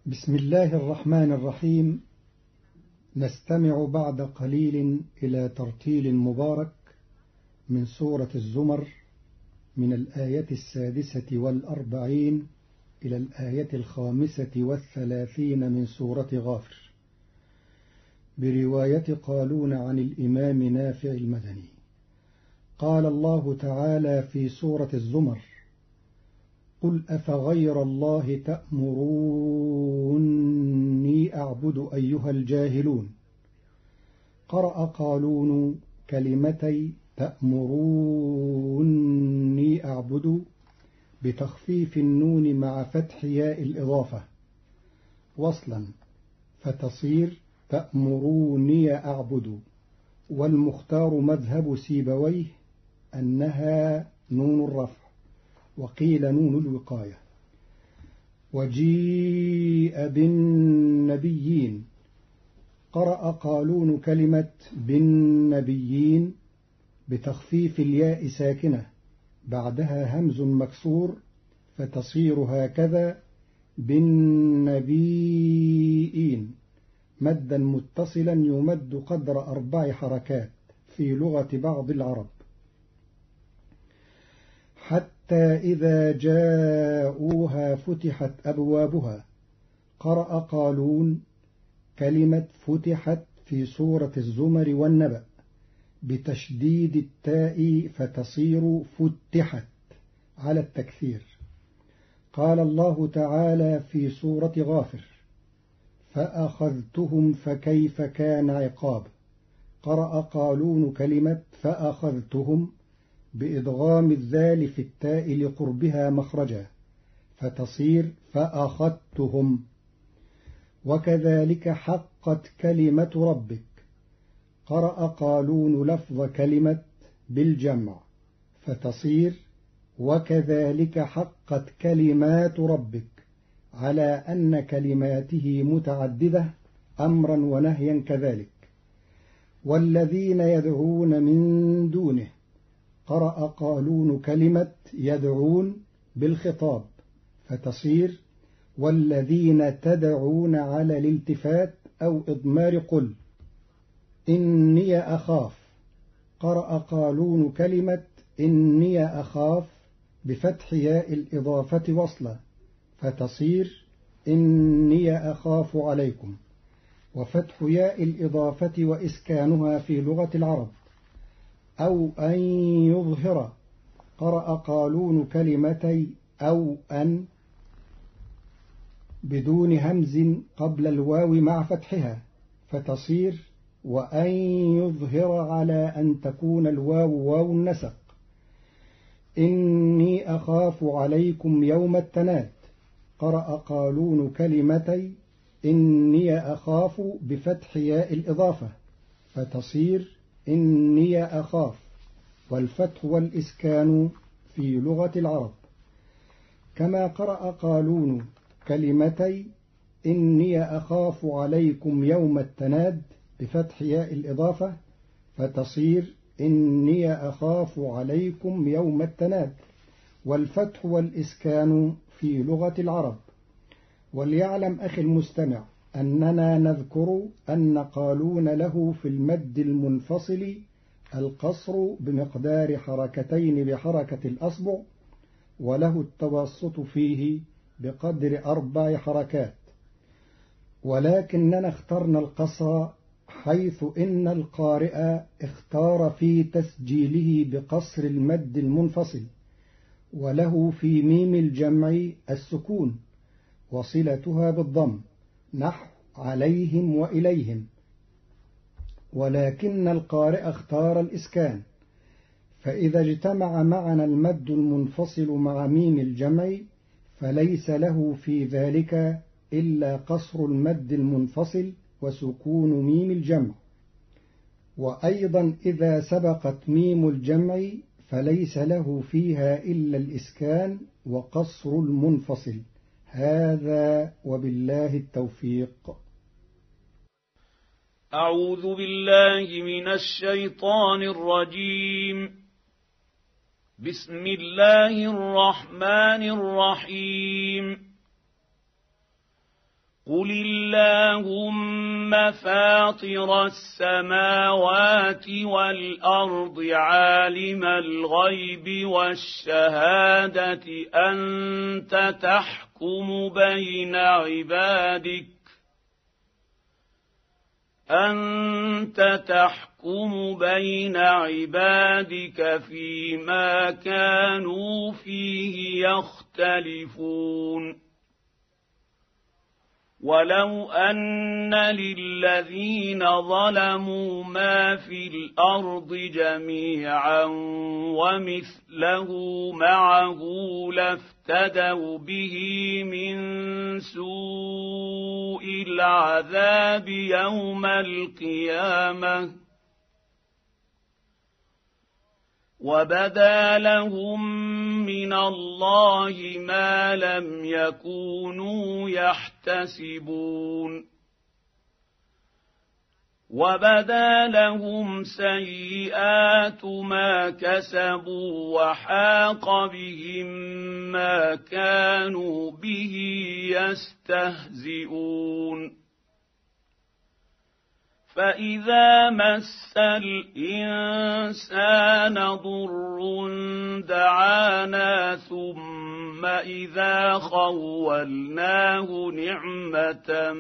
بسم الله الرحمن الرحيم. نستمع بعد قليل إلى ترتيل مبارك من سورة الزمر من الآية 46 إلى الآية 35 من سورة غافر، برواية قالون عن الإمام نافع المدني. قال الله تعالى في سورة الزمر: قل أفغير الله تأمروني أعبد أيها الجاهلون. قرأ قالون كلمتي تأمروني أعبد بتخفيف النون مع فتح ياء الإضافة وصلا، فتصير تأمروني أعبد. والمختار مذهب سيبويه أنها نون الرفع، وقيل نون الوقاية. وجيء بالنبيين. قرأ قالون كلمة بالنبيين بتخفيف الياء ساكنة بعدها همز مكسور، فتصير هكذا: بالنبيين، مدا متصلا يمد قدر 4 حركات في لغة بعض العرب. حتى إذا جاءوها فتحت أبوابها. قرأ قالون كلمة فتحت في سورة الزمر والنبأ بتشديد التاء فتصير فتحت على التكثير. قال الله تعالى في سورة غافر: فأخذتهم فكيف كان عقاب. قرأ قالون كلمة فأخذتهم بإدغام الذال في التاء لقربها مخرجا، فتصير فأخذتهم. وكذلك حقت كلمة ربك. قرأ قالون لفظ كلمة بالجمع، فتصير وكذلك حقت كلمات ربك، على أن كلماته متعددة أمرا ونهيا كذلك. والذين يدعون من دونه. قرأ قالون كلمة يدعون بالخطاب، فتصير والذين تدعون على الالتفات أو إضمار قل إني أخاف. قرأ قالون كلمة إني أخاف بفتح ياء الإضافة وصلا، فتصير إني أخاف عليكم، وفتح ياء الإضافة وإسكانها في لغة العرب. أو أن يظهر. قرأ قالون كلمتي أو أن بدون همز قبل الواو مع فتحها، فتصير وأن يظهر على أن تكون الواو واو النسق. إني أخاف عليكم يوم التناد. قرأ قالون كلمتي إني أخاف بفتح ياء الإضافة، فتصير إني أخاف، والفتح والإسكان في لغة العرب. كما قرأ قالون كلمتي إني أخاف عليكم يوم التناد بفتح ياء الإضافة، فتصير إني أخاف عليكم يوم التناد، والفتح والإسكان في لغة العرب. وليعلم أخي المستمع أننا نذكر أن قالون له في المد المنفصل القصر بمقدار حركتين بحركة الأصبع، وله التوسط فيه بقدر 4 حركات، ولكننا اخترنا القصر حيث إن القارئ اختار في تسجيله بقصر المد المنفصل، وله في ميم الجمع السكون وصلتها بالضم، نحو عليهم وإليهم، ولكن القارئ اختار الإسكان. فإذا اجتمع معنا المد المنفصل مع ميم الجمع فليس له في ذلك إلا قصر المد المنفصل وسكون ميم الجمع. وأيضا إذا سبقت ميم الجمع فليس له فيها إلا الإسكان وقصر المنفصل. هذا وبالله التوفيق. أعوذ بالله من الشيطان الرجيم. بسم الله الرحمن الرحيم. قل اللهم فاطر السماوات والأرض عالم الغيب والشهادة أنت تحكم بين عبادك فيما كانوا فيه يختلفون ولو أن للذين ظلموا ما في الأرض جميعا ومثله معه لافتدوا به من سوء العذاب يوم القيامة وبدا لهم من الله ما لم يكونوا يحتسبون وبدا لهم سيئات ما كسبوا وحاق بهم ما كانوا به يستهزئون فإذا مس الإنسان ضر دعانا ثم إذا خولناه نعمة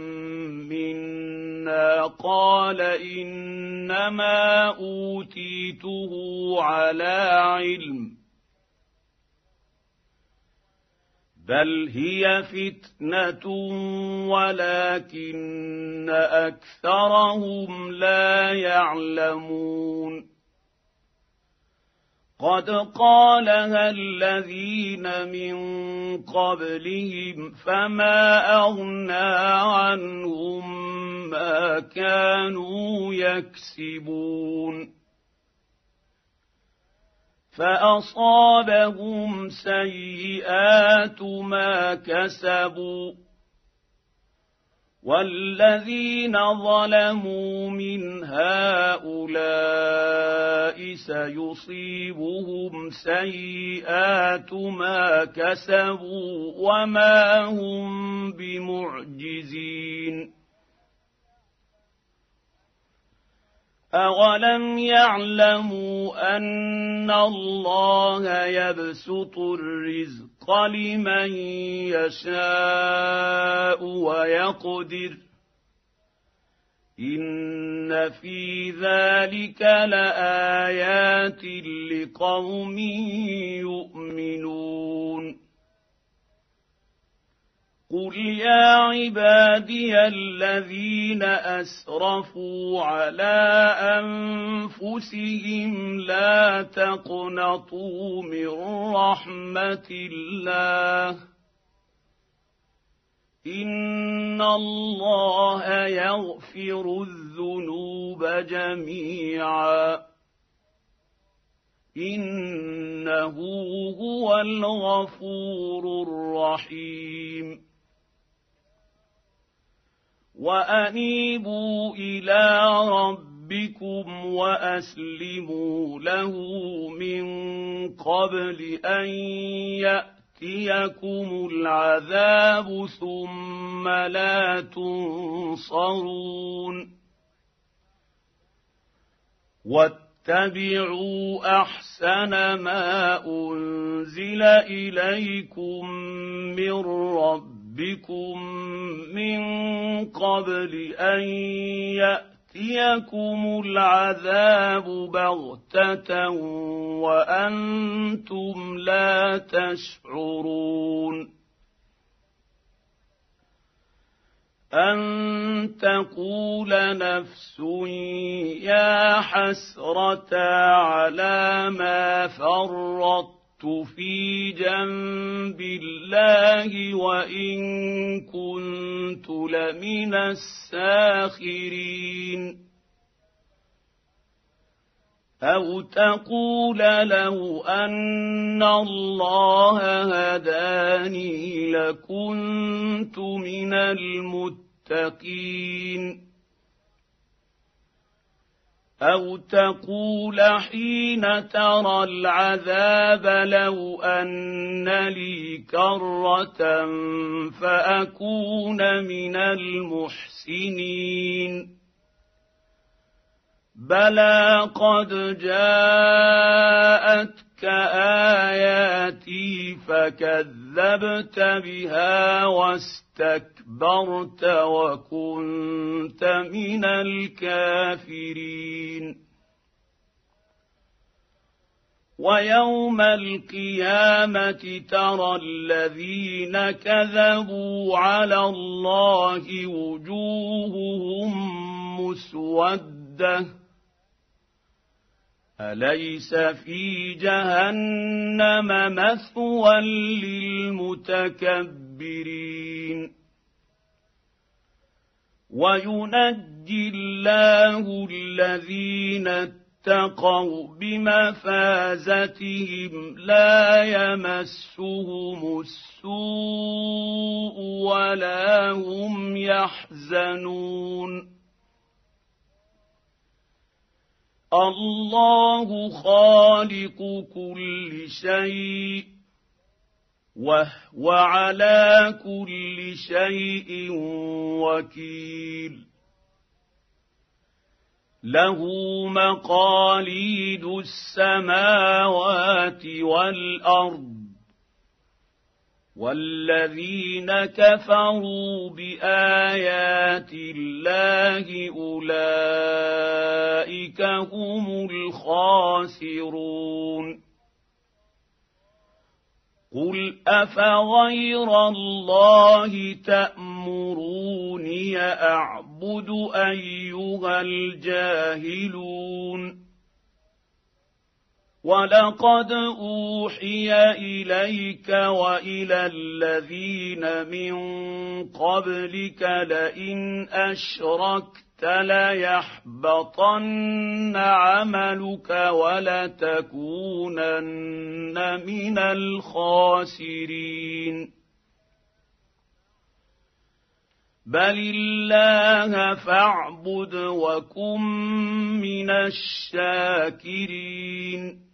منا قال إنما أوتيته على علم بل هي فتنة ولكن أكثرهم لا يعلمون قد قالها الذين من قبلهم فما أغنى عنهم ما كانوا يكسبون فأصابهم سيئات ما كسبوا والذين ظلموا من هؤلاء سيصيبهم سيئات ما كسبوا وما هم بمعجزين أولم يعلموا أن الله يبسط الرزق لمن يشاء ويقدر إن في ذلك لآيات لقوم يؤمنون قل يا عبادي الذين أسرفوا على أنفسهم لا تقنطوا من رحمة الله إن الله يغفر الذنوب جميعا إنه هو الغفور الرحيم وأنيبوا إلى ربكم وأسلموا له من قبل أن يأتيكم العذاب ثم لا تنصرون واتبعوا أحسن ما أنزل إليكم من ربكم من قبل أن يأتيكم العذاب بغتة وأنتم لا تشعرون أن تقول نفس يا حسرة على ما فرطت في جنب الله وإن كنت لمن الساخرين أو تقول لو أن الله هداني لكنت من المتقين أو تقول حين ترى العذاب لو أن لي كرة فأكون من المحسنين بلى قد جاءتك آياتي فكذبت بها واستكبرت وكنت من الكافرين ويوم القيامة ترى الذين كذبوا على الله وجوههم مسودة أليس في جهنم مثوى للمتكبرين وينجي الله الذين اتقوا بمفازتهم لا يمسهم السوء ولا هم يحزنون الله خالق كل شيء وهو على كل شيء وكيل له مقاليد السماوات والأرض والذين كفروا بآيات الله أولئك هم الخاسرون قل أفغير الله تأمروني أعبد أيها الجاهلون ولقد أوحي إليك وإلى الذين من قبلك لئن أشركت ليحبطن عملك ولتكونن من الخاسرين بل الله فاعبد وكن من الشاكرين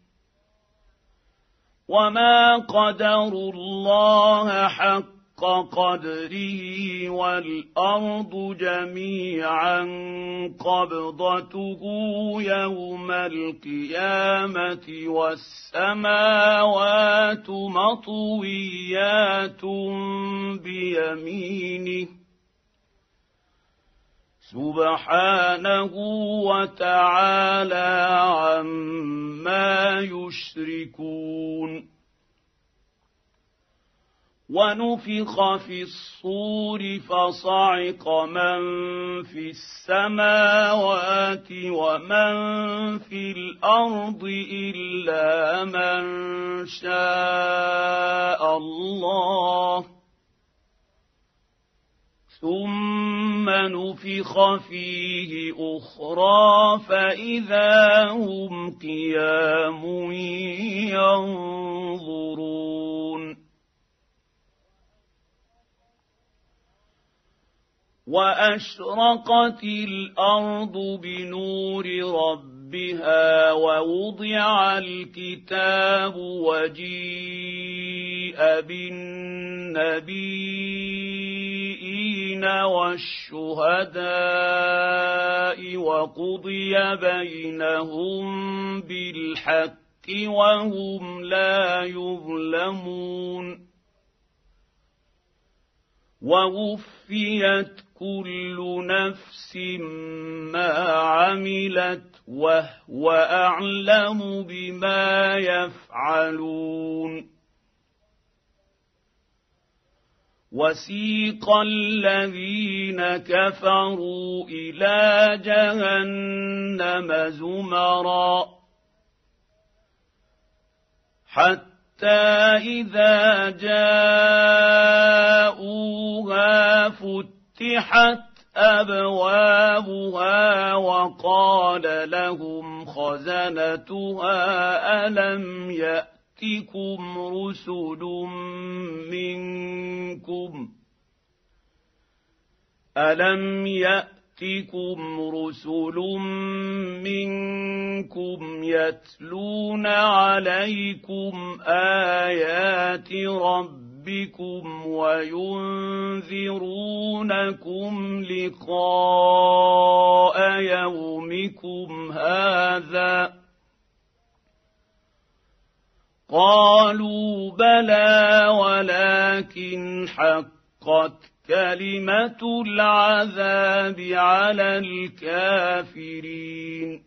وما قدروا الله حق قدره والأرض جميعا قبضته يوم القيامة والسماوات مطويات بيمينه سبحانه وتعالى عما يشركون ونفخ في الصور فصعق من في السماوات ومن في الأرض إلا من شاء الله ثم نفخ فيه أخرى فإذا هم قيام ينظرون وأشرقت الأرض بنور ربها ووضع الكتاب وجيء بالنبيين والشهداء وقضي بينهم بالحق وهم لا يظلمون ووفيت كل نفس ما عملت وهو أعلم بما يفعلون وسيق الذين كفروا إلى جهنم زمرا حتى إذا جاءوها فتحت أبوابها وقال لهم خزنتها ألم ياتكم رسل منكم يتلون عليكم آيات ربكم وينذرونكم لقاء يومكم هذا قالوا بلى ولكن حقت كلمة العذاب على الكافرين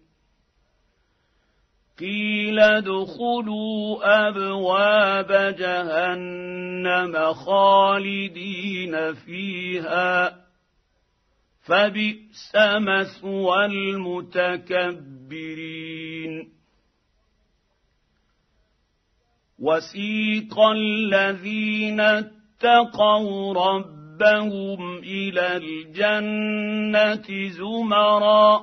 قيل ادخلوا أبواب جهنم خالدين فيها فبئس مثوى المتكبرين وسيق الذين اتقوا ربهم إلى الجنة زمرا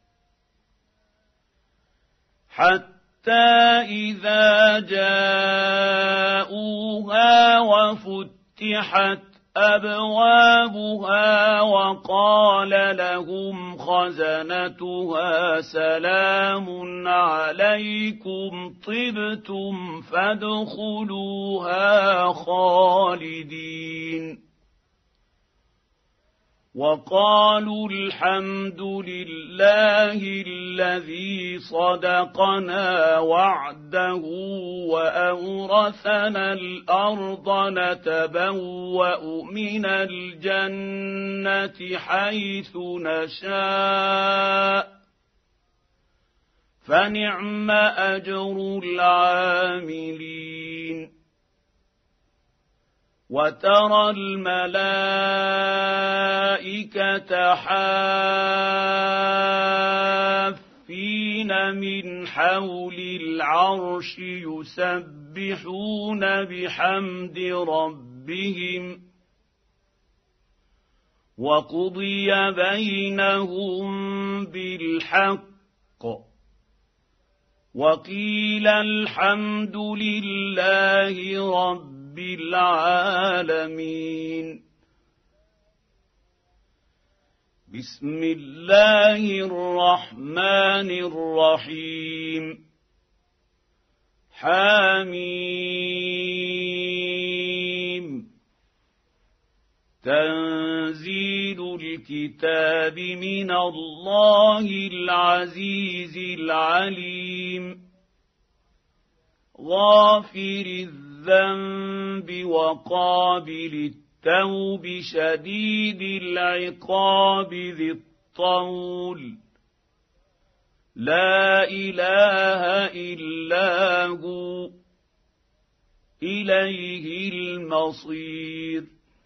حتى إذا جاءوها وفتحت أبوابها وقال لهم خزنتها سلام عليكم طبتم فادخلوها خالدين وقالوا الحمد لله الذي صدقنا وعده وأورثنا الأرض نتبوأ من الجنة حيث نشاء فنعم أجر العاملين وترى الملائكة حافين من حول العرش يسبحون بحمد ربهم وقضي بينهم بالحق وقيل الحمد لله رب العالمين بسم الله الرحمن الرحيم حميم تنزيل الكتاب من الله العزيز العليم غافر الذنب وقابل التوب شديد العقاب ذي الطول لا إله إلا هو إليه المصير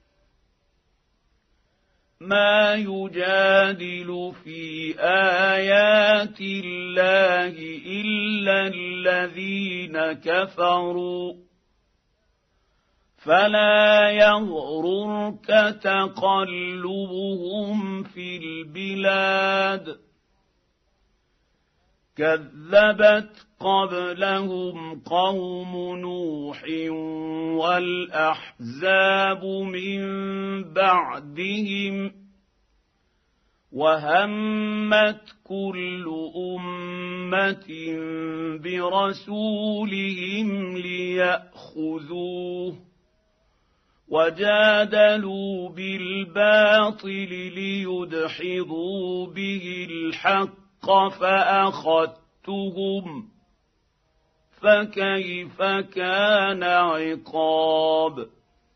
ما يجادل في آيات الله إلا الذين كفروا فلا يغررك تقلبهم في البلاد كذبت قبلهم قوم نوح والأحزاب من بعدهم وهمت كل أمة برسولهم ليأخذوه وجادلوا بالباطل ليدحضوا به الحق فأخذتهم فكيف كان عقاب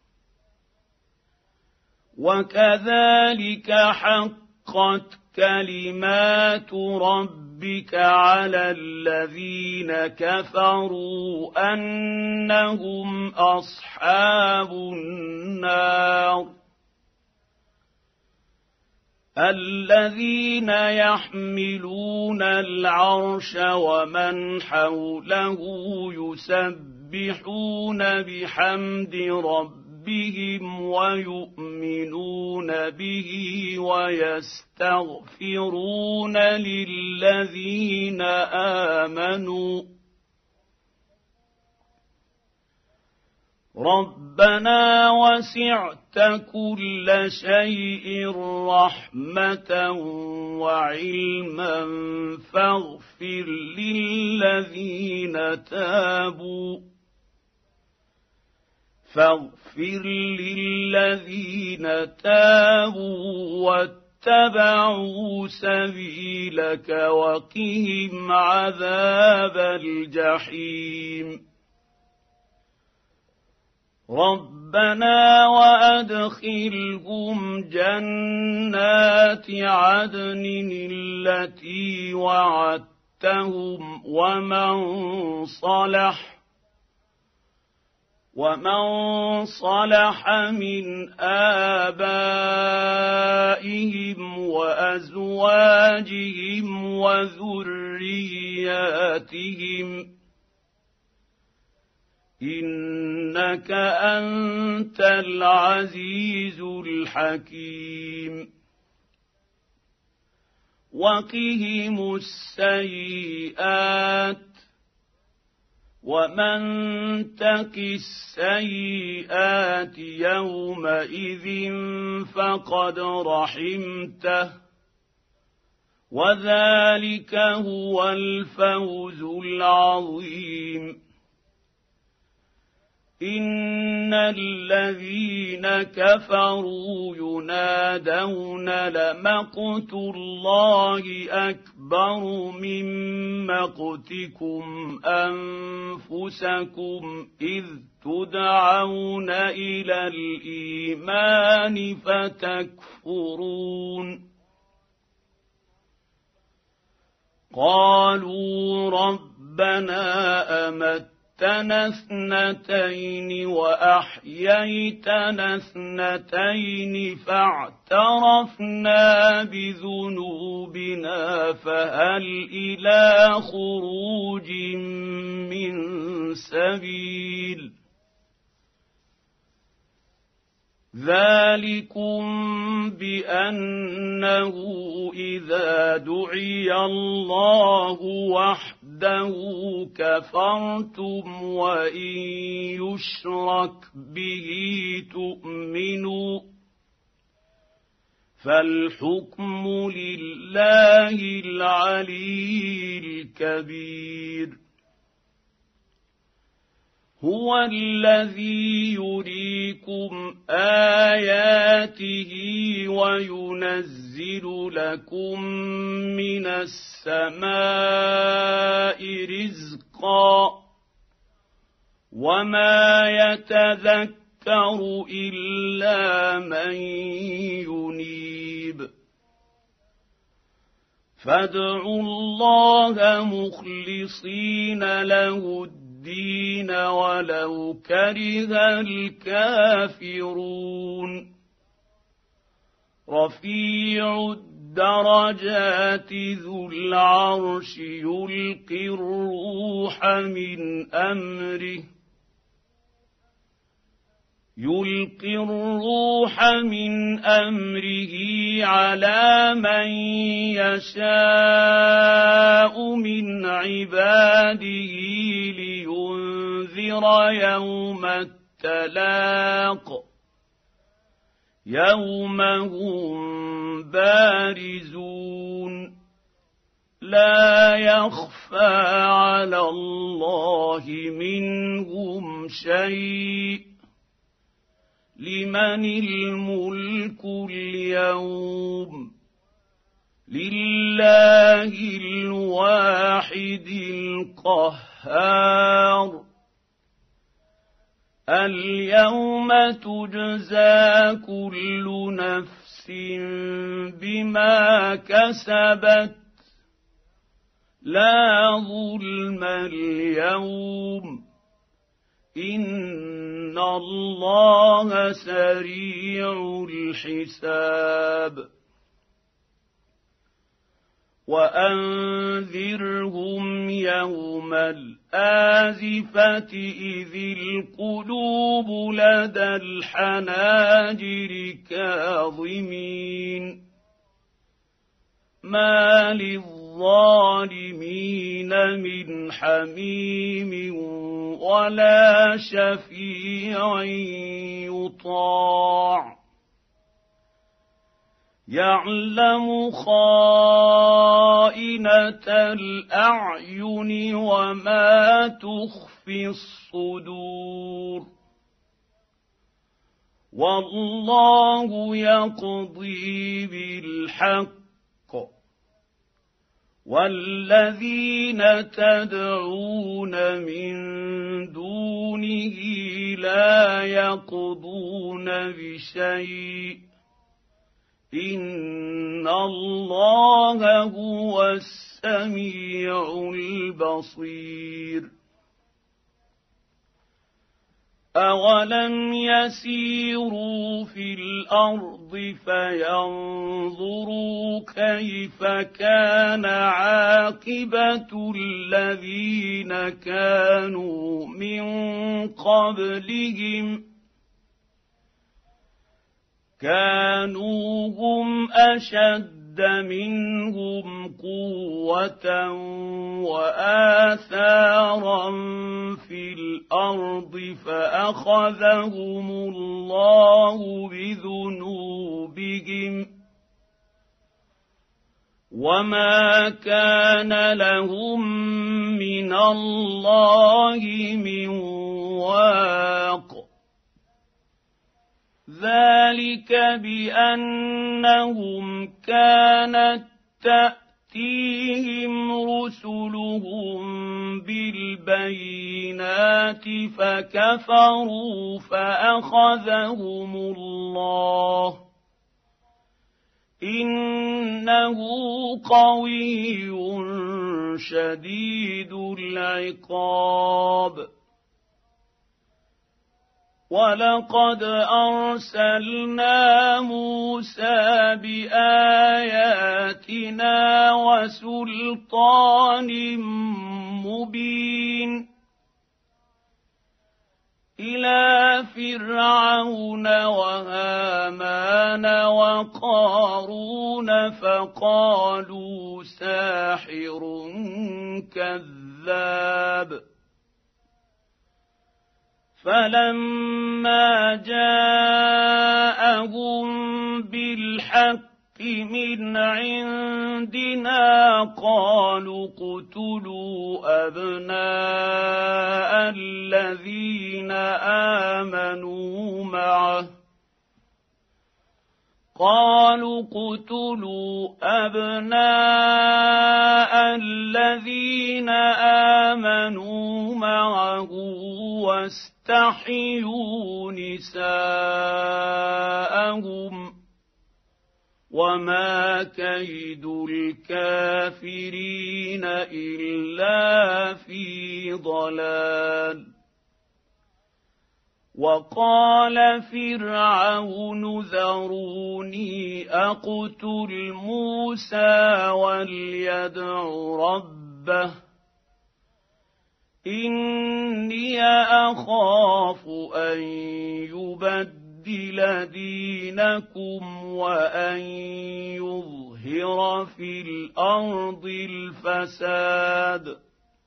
وكذلك حقت كلمات ربك على الذين كفروا أنهم أصحاب النار الذين يحملون العرش ومن حوله يسبحون بحمد ربهم ويؤمنون به ويستغفرون للذين آمنوا ربنا وسعت كل شيء رحمة وعلما فاغفر للذين تابوا واتبعوا سبيلك وقهم عذاب الجحيم ربنا وأدخلهم جنات عدن التي وعدتهم ومن صلح من آبائهم وأزواجهم وذرياتهم إنك أنت العزيز الحكيم وقهم السيئات ومن تق السيئات يومئذ فقد رحمته وذلك هو الفوز العظيم إن الذين كفروا ينادون لمقت الله أكبر من مقتكم أنفسكم إذ تدعون إلى الإيمان فتكفرون قالوا ربنا أمتنا اثنتين وأحييتنا اثنتين فاعترفنا بذنوبنا فهل إلى خروج من سبيل ذلكم بأنه إذا دعي الله وحده كفرتم وإن يشرك به تؤمنوا فالحكم لله العلي الكبير هو الذي يريكم آياته وينزل لكم من السماء رزقا وما يتذكر إلا من ينيب فادعوا الله مخلصين له الدين ولو كره الكافرون رفيع الدرجات ذو العرش يلقي الروح من أمره على من يشاء من عباده لينذر يوم التلاق يوم هم بارزون لا يخفى على الله منهم شيء لمن الملك اليوم لله الواحد القهار اليوم تجزى كل نفس بما كسبت لا ظلم اليوم إن الله سريع الحساب وأنذرهم يوم الآزفة إذ القلوب لدى الحناجر كاظمين ما للظالمين للظالمين من حميم ولا شفيع يطاع يعلم خائنة الأعين وما تخفي الصدور والله يقضي بالحق والذين تدعون من دونه لا يقضون بشيء إن الله هو السميع البصير أولم يسيروا في الأرض فينظروا كيف كان عاقبة الذين كانوا من قبلهم كانوا هم أشد منهم قوة وآثارا في الأرض فأخذهم الله بذنوبهم وما كان لهم من الله من واق ذلك بأنهم كانت تأتيهم رسلهم بالبينات فكفروا فأخذهم الله إنه قوي شديد العقاب ولقد أرسلنا موسى بآياتنا وسلطان مبين إلى فرعون وهامان وقارون فقالوا ساحر كذاب فلما جاءهم بالحق من عندنا قالوا اقتلوا أبناء الذين آمنوا معه قالوا اقتلوا أبناء الذين آمنوا معه واستحيوا نساءهم وما كيد الكافرين إلا في ضلال وقال فرعون ذروني أقتل موسى وليدع ربه إني أخاف أن يبدل دينكم وأن يظهر في الأرض الفساد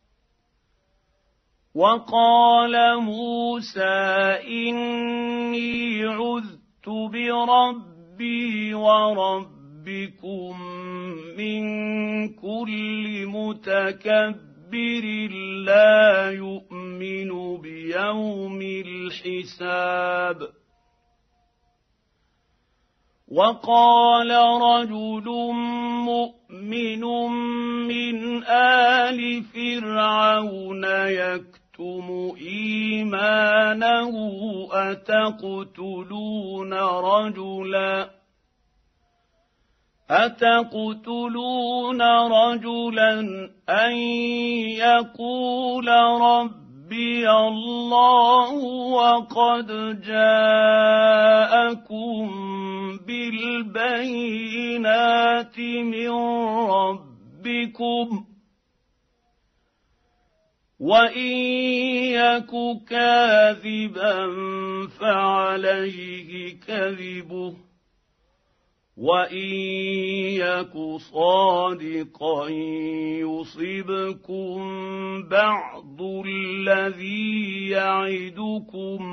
وقال موسى إني عذت بربي وربكم من كل متكبر لا يؤمن بيوم الحساب وقال رجل مؤمن من آل فرعون يكتم إيمانه أتقتلون رجلا أن يقول ربي الله وقد جاءكم بالبينات من ربكم وإن يك كاذبا فعليه كذبه وإن يك صادقا يصبكم بعض الذي يعدكم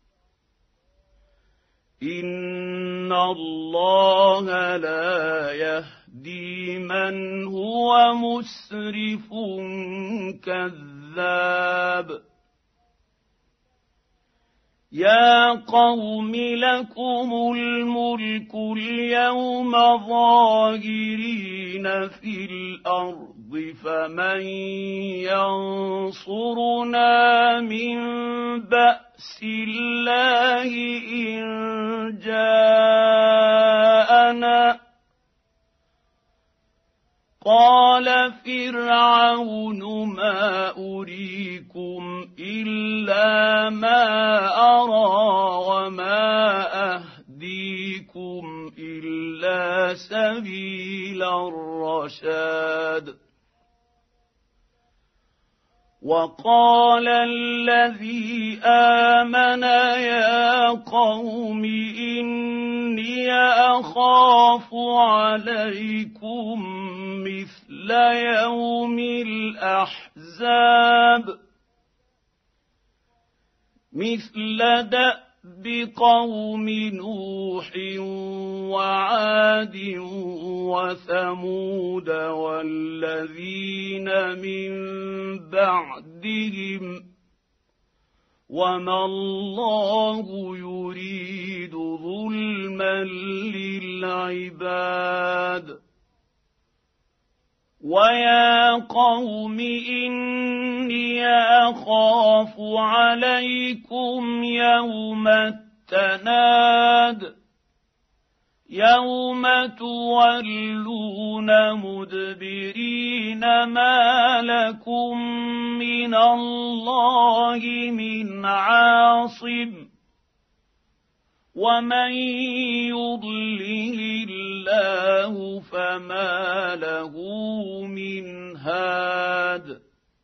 إن الله لا يهدي من هو مسرف كذاب يا قوم لكم الملك اليوم ظاهرين في الأرض فمن ينصرنا من بأس الله إن جاءنا قال فرعون ما أريكم إلا ما أرى وما أهديكم إلا سبيل الرشاد وقال الذي آمن يا قوم إني أخاف عليكم مثل يوم الأحزاب مثل دأب قوم نوح وعاد وثمود والذين من بعدهم وما الله يريد ظلما للعباد ويا قوم إني أخاف عليكم يوم التناد يوم تولون مدبرين ما لكم من الله من عاصم ومن يضلل الله فما له من هاد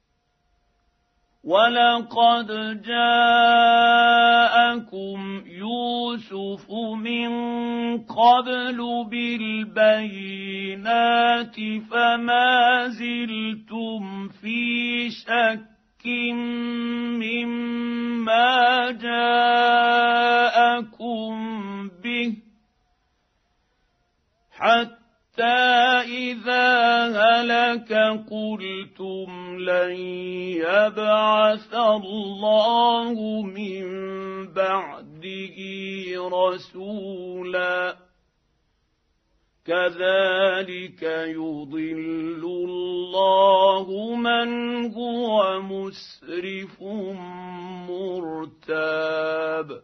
ولقد جاءكم يوسف من قبل بالبينات فما زلتم في شك مما جاءكم به حتى إذا هلك قلتم لن يبعث الله من بعده رسولا كذلك يضل الله من هو مسرف مرتاب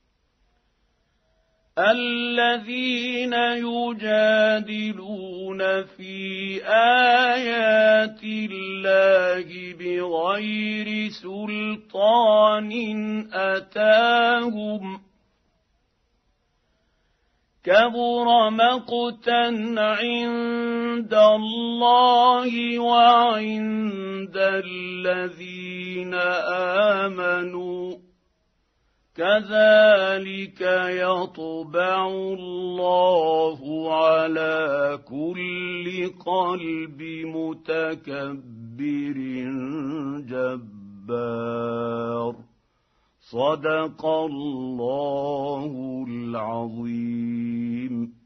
الذين يجادلون في آيات الله بغير سلطان أتاهم كبر مقتا عند الله وعند الذين آمنوا كذلك يطبع الله على كل قلب متكبر جبار صدق الله العظيم.